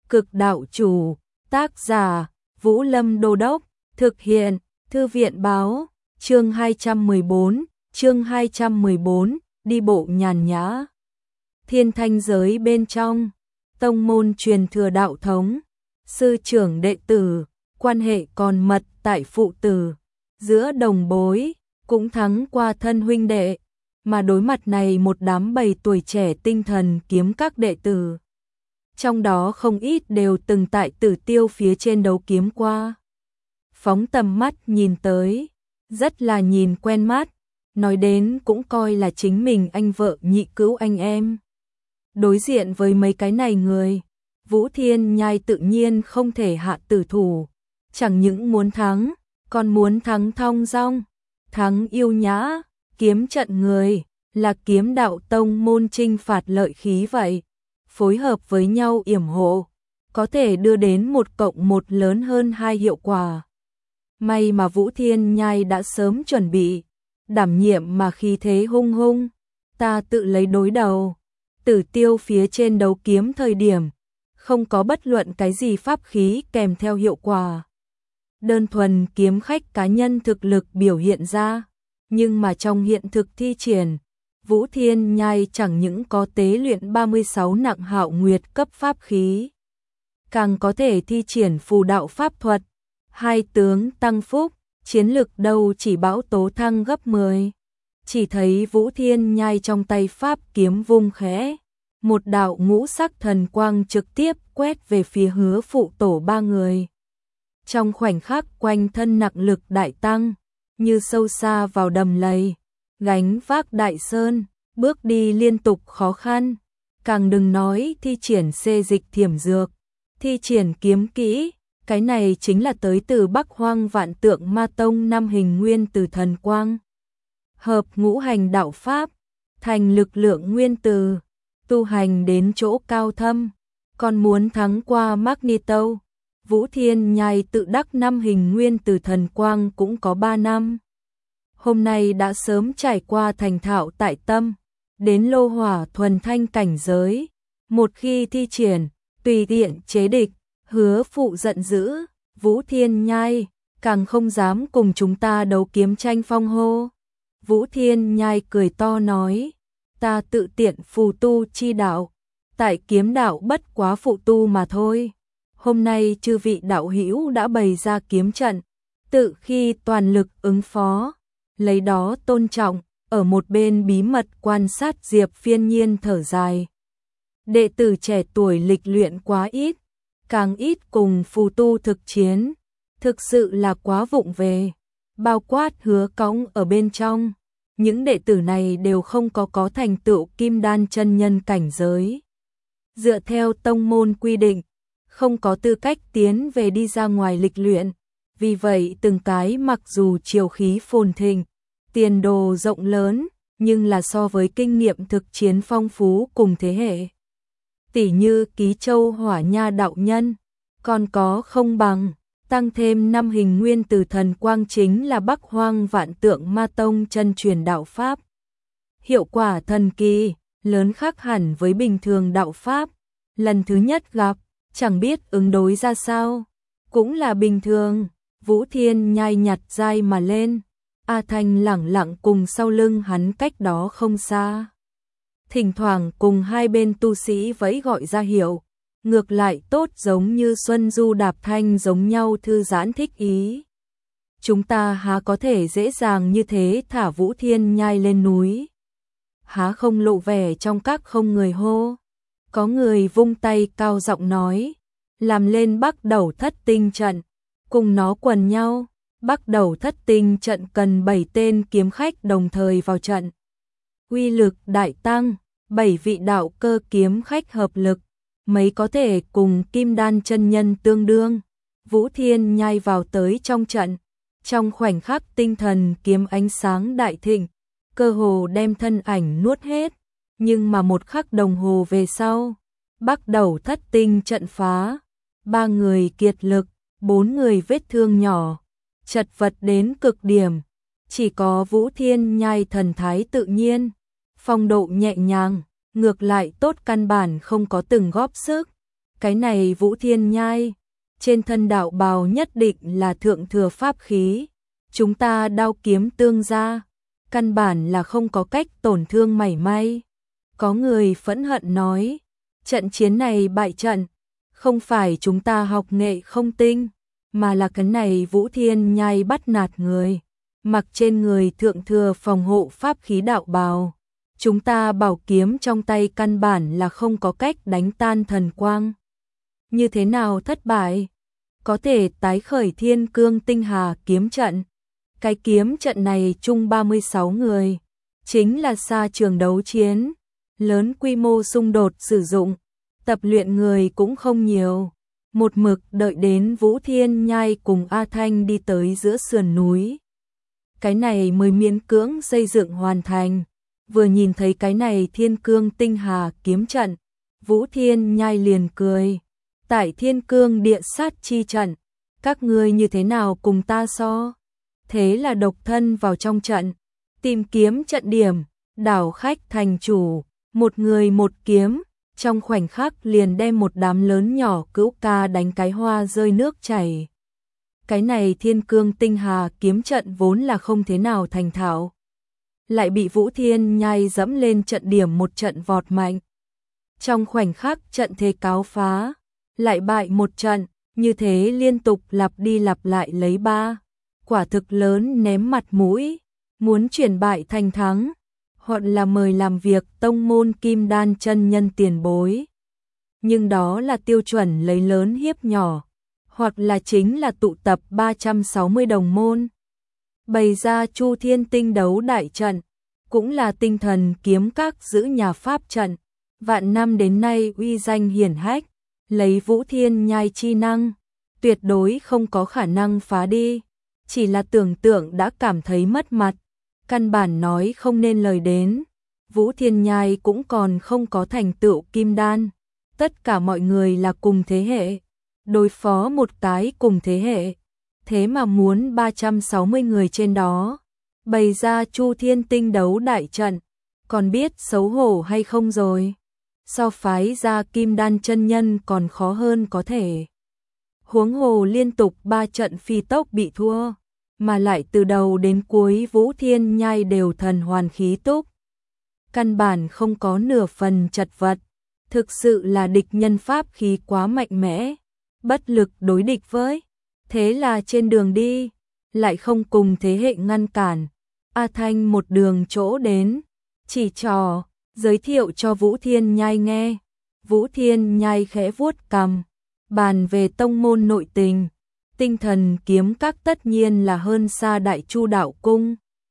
Cực đạo chủ, tác giả, Vũ Lâm Đô Đốc, thực hiện, Thư viện báo, chương 214, đi bộ nhàn nhã. Thiên thanh giới bên trong, tông môn truyền thừa đạo thống, sư trưởng đệ tử, quan hệ còn mật tại phụ tử, giữa đồng bối, cũng thắng qua thân huynh đệ, mà đối mặt này một đám bầy tuổi trẻ tinh thần kiếm các đệ tử. Trong đó không ít đều từng tại Tử Tiêu phía trên đấu kiếm qua. Phóng tầm mắt nhìn tới, rất là nhìn quen mắt, nói đến cũng coi là chính mình anh vợ nhị cứu anh em. Đối diện với mấy cái này người, Vũ Thiên Nhai tự nhiên không thể hạ tử thủ, chẳng những muốn thắng, còn muốn thắng thong dong, thắng yêu nhã, kiếm trận người, là kiếm đạo tông môn trinh phạt lợi khí vậy, phối hợp với nhau yểm hộ, có thể đưa đến 1+1 lớn hơn 2 hiệu quả. May mà Vũ Thiên Nhai đã sớm chuẩn bị, đảm nhiệm mà khí thế hung hung, ta tự lấy đối đầu. Tử Tiêu phía trên đấu kiếm thời điểm, không có bất luận cái gì pháp khí kèm theo hiệu quả. Đơn thuần kiếm khách cá nhân thực lực biểu hiện ra, nhưng mà trong hiện thực thi triển, Vũ Thiên Nhai chẳng những có tế luyện 36 nặng hạo nguyệt cấp pháp khí, càng có thể thi triển phù đạo pháp thuật, hai tướng tăng phúc, chiến lực đâu chỉ bão tố thăng gấp 10. Chỉ thấy Vũ Thiên Nhai trong tay pháp kiếm vung khẽ, một đạo ngũ sắc thần quang trực tiếp quét về phía Hứa phụ tổ ba người. Trong khoảnh khắc quanh thân nặng lực đại tăng, như sâu xa vào đầm lầy, gánh vác đại sơn, bước đi liên tục khó khăn, càng đừng nói thi triển xê dịch thiểm dược, thi triển kiếm kỹ, cái này chính là tới từ Bắc Hoang Vạn Tượng Ma Tông năm hình nguyên từ thần quang. Hợp ngũ hành đạo pháp, thành lực lượng nguyên từ, tu hành đến chỗ cao thâm, còn muốn thắng qua Magneto. Vũ Thiên Nhai tự đắc năm hình nguyên từ thần quang cũng có 3 năm. Hôm nay đã sớm trải qua thành thạo tại tâm, đến lô hỏa thuần thanh cảnh giới. Một khi thi triển, tùy tiện chế địch, Hứa phụ giận dữ, Vũ Thiên Nhai, càng không dám cùng chúng ta đấu kiếm tranh phong hô. Vũ Thiên Nhai cười to nói, ta tự tiện phù tu chi đạo, tại kiếm đạo bất quá phụ tu mà thôi. Hôm nay chư vị đạo hữu đã bày ra kiếm trận, tự khi toàn lực ứng phó, lấy đó tôn trọng, ở một bên bí mật quan sát Diệp Phiên Nhiên thở dài. Đệ tử trẻ tuổi lịch luyện quá ít, càng ít cùng phù tu thực chiến, thực sự là quá vụng về, bao quát Hứa Cõng ở bên trong. Những đệ tử này đều không có thành tựu kim đan chân nhân cảnh giới. Dựa theo tông môn quy định, không có tư cách tiến về đi ra ngoài lịch luyện, vì vậy từng cái mặc dù triều khí phồn thịnh, tiền đồ rộng lớn, nhưng là so với kinh nghiệm thực chiến phong phú cùng thế hệ, tỉ như Ký Châu Hỏa Nha đạo nhân, còn có không bằng, tăng thêm 5 hình nguyên từ thần quang chính là Bắc Hoang Vạn Tượng Ma Tông chân truyền đạo pháp. Hiệu quả thần kỳ, lớn khác hẳn với bình thường đạo pháp, lần thứ nhất gặp, chẳng biết ứng đối ra sao, cũng là bình thường. Vũ Thiên Nhai nhặt dai mà lên, A Thanh lẳng lặng cùng sau lưng hắn cách đó không xa. Thỉnh thoảng cùng hai bên tu sĩ vẫy gọi ra hiệu, ngược lại tốt giống như Xuân Du Đạp Thanh giống nhau thư giãn thích ý. Chúng ta há có thể dễ dàng như thế thả Vũ Thiên Nhai lên núi? Há không lộ vẻ trong các không người hô. Có người vung tay cao giọng nói, làm lên Bắc Đầu Thất Tinh trận, cùng nó quần nhau. Bắc Đầu Thất Tinh trận cần 7 tên kiếm khách đồng thời vào trận. Uy lực đại tăng, 7 vị đạo cơ kiếm khách hợp lực, mấy có thể cùng kim đan chân nhân tương đương. Vũ Thiên Nhai vào tới trong trận, trong khoảnh khắc tinh thần kiếm ánh sáng đại thịnh, cơ hồ đem thân ảnh nuốt hết, nhưng mà một khắc đồng hồ về sau, Bắc Đầu Thất Tinh trận phá, 3 người kiệt lực, 4 người vết thương nhỏ, chật vật đến cực điểm, chỉ có Vũ Thiên Nhai thần thái tự nhiên, phong độ nhẹ nhàng, ngược lại tốt căn bản không có từng góp sức, cái này Vũ Thiên Nhai, trên thân đạo bào nhất định là thượng thừa pháp khí, chúng ta đao kiếm tương gia, căn bản là không có cách tổn thương mảy may. Có người phẫn hận nói, trận chiến này bại trận, không phải chúng ta học nghệ không tinh, mà là cái này Vũ Thiên Nhai bắt nạt người, mặc trên người thượng thừa phòng hộ pháp khí đạo bào. Chúng ta bảo kiếm trong tay căn bản là không có cách đánh tan thần quang. Như thế nào thất bại? Có thể tái khởi Thiên Cương Tinh Hà kiếm trận. Cái kiếm trận này chung 36 người, chính là xa trường đấu chiến, lớn quy mô xung đột sử dụng, tập luyện người cũng không nhiều. Một mực đợi đến Vũ Thiên Nhai cùng A Thanh đi tới giữa sườn núi. Cái này mới miễn cưỡng xây dựng hoàn thành. Vừa nhìn thấy cái này Thiên Cương Tinh Hà kiếm trận, Vũ Thiên Nhai liền cười. Tại Thiên Cương Địa Sát chi trận, các ngươi như thế nào cùng ta so? Thế là độc thân vào trong trận, tìm kiếm trận điểm, đảo khách thành chủ, một người một kiếm, trong khoảnh khắc liền đem một đám lớn nhỏ cữu ca đánh cái hoa rơi nước chảy. Cái này Thiên Cương Tinh Hà kiếm trận vốn là không thế nào thành thạo, lại bị Vũ Thiên Nhai dẫm lên trận điểm một trận vọt mạnh. Trong khoảnh khắc trận thế cáo phá, lại bại một trận, như thế liên tục lặp đi lặp lại lấy ba. Quả thực lớn ném mặt mũi, muốn chuyển bại thành thắng, hoặc là mời làm việc tông môn Kim Đan chân nhân tiền bối. Nhưng đó là tiêu chuẩn lấy lớn hiếp nhỏ, hoặc là chính là tụ tập 360 đồng môn. Bày ra Chu Thiên Tinh đấu đại trận, cũng là tinh thần kiếm các giữ nhà pháp trận, vạn năm đến nay uy danh hiển hách, lấy Vũ Thiên Nhai chi năng, tuyệt đối không có khả năng phá đi. Chỉ là tưởng tượng đã cảm thấy mất mặt, căn bản nói không nên lời đến. Vũ Thiên Nhai cũng còn không có thành tựu kim đan, tất cả mọi người là cùng thế hệ, đối phó một cái cùng thế hệ, thế mà muốn 360 người trên đó, bày ra Chu Thiên Tinh đấu đại trận, còn biết xấu hổ hay không rồi. So phái ra kim đan chân nhân còn khó hơn có thể. Huống hồ liên tục 3 trận phi tốc bị thua, mà lại từ đầu đến cuối Vũ Thiên Nhai đều thần hoàn khí túc. Căn bản không có nửa phần chật vật, thực sự là địch nhân pháp khí quá mạnh mẽ, bất lực đối địch với. Thế là trên đường đi, lại không cùng thế hệ ngăn cản. A Thanh một đường chỗ đến, chỉ trò, giới thiệu cho Vũ Thiên Nhai nghe. Vũ Thiên Nhai khẽ vuốt cằm, bàn về tông môn nội tình, tinh thần kiếm các tất nhiên là hơn xa Đại Chu đạo cung.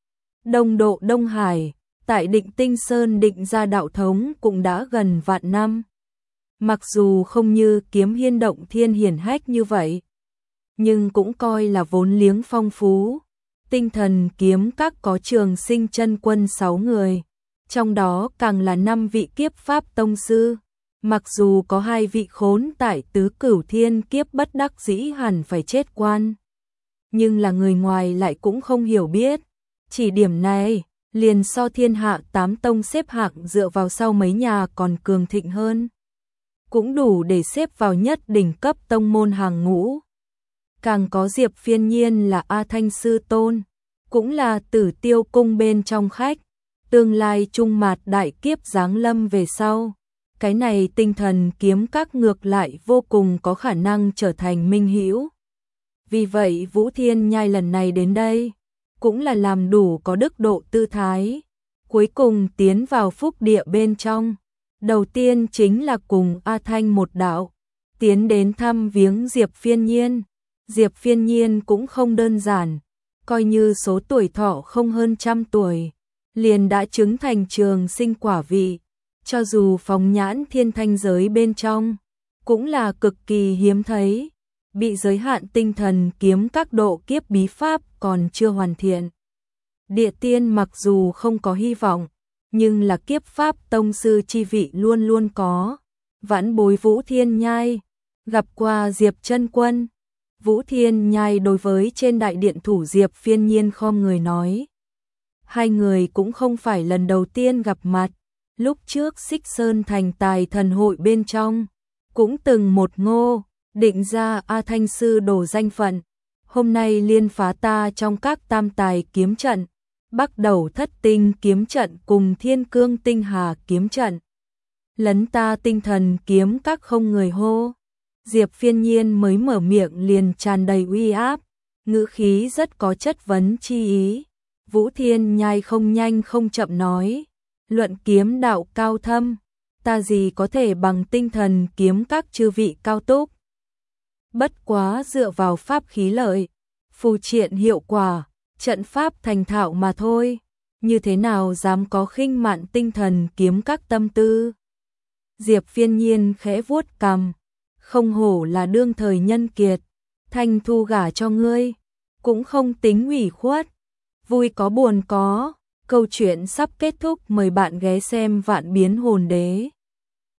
Đông Độ Đông Hải, tại Định Tinh Sơn định ra đạo thống cũng đã gần vạn năm. Mặc dù không như Kiếm Hiên Động Thiên hiển hách như vậy, nhưng cũng coi là vốn liếng phong phú. Tinh thần kiếm các có Trường Sinh chân quân 6 người, trong đó càng là 5 vị kiếp pháp tông sư. Mặc dù có 2 vị khốn tại tứ cửu thiên kiếp bất đắc dĩ hẳn phải chết quan, nhưng là người ngoài lại cũng không hiểu biết. Chỉ điểm này, liền so thiên hạ 8 tông xếp hạng dựa vào sau mấy nhà còn cường thịnh hơn, cũng đủ để xếp vào nhất đỉnh cấp tông môn hàng ngũ. Càng có Diệp Phiên Nhiên là A Thanh sư tôn, cũng là Tử Tiêu cung bên trong khách, tương lai trung mạt đại kiếp giáng lâm về sau. Cái này tinh thần kiếm các ngược lại vô cùng có khả năng trở thành minh hữu. Vì vậy Vũ Thiên Nhai lần này đến đây, cũng là làm đủ có đức độ tư thái. Cuối cùng tiến vào phúc địa bên trong. Đầu tiên chính là cùng A Thanh một đạo, tiến đến thăm viếng Diệp Phiên Nhiên. Diệp Phiên Nhiên cũng không đơn giản, coi như số tuổi thọ không hơn 100 tuổi, liền đã chứng thành trường sinh quả vị. Cho dù phóng nhãn thiên thanh giới bên trong, cũng là cực kỳ hiếm thấy, bị giới hạn tinh thần kiếm các độ kiếp bí pháp còn chưa hoàn thiện. Địa tiên mặc dù không có hy vọng, nhưng là kiếp pháp tông sư chi vị luôn luôn có. Vãn bối Vũ Thiên Nhai, gặp qua Diệp chân quân. Vũ Thiên Nhai đối với trên đại điện thủ Diệp Phiên Nhiên khom người nói. Hai người cũng không phải lần đầu tiên gặp mặt. Lúc trước Xích Sơn thành tài thần hội bên trong, cũng từng một ngô, định ra A Thanh sư đổ danh phận, hôm nay liên phá ta trong các tam tài kiếm trận, bắt đầu thất tinh kiếm trận cùng thiên cương tinh hà kiếm trận. Lấn ta tinh thần kiếm các không người hô. Diệp Phiên Nhiên mới mở miệng liền tràn đầy uy áp, ngữ khí rất có chất vấn chi ý. Vũ Thiên Nhai không nhanh không chậm nói, luận kiếm đạo cao thâm, ta gì có thể bằng tinh thần kiếm các chư vị cao túc. Bất quá dựa vào pháp khí lợi, phù triện hiệu quả, trận pháp thành thạo mà thôi, như thế nào dám có khinh mạn tinh thần kiếm các tâm tư. Diệp Phiên Nhiên khẽ vuốt cằm, không hổ là đương thời nhân kiệt, Thanh Thu gả cho ngươi, cũng không tính ủy khuất, vui có buồn có, câu chuyện sắp kết thúc, mời bạn ghé xem Vạn Biến Hồn Đế.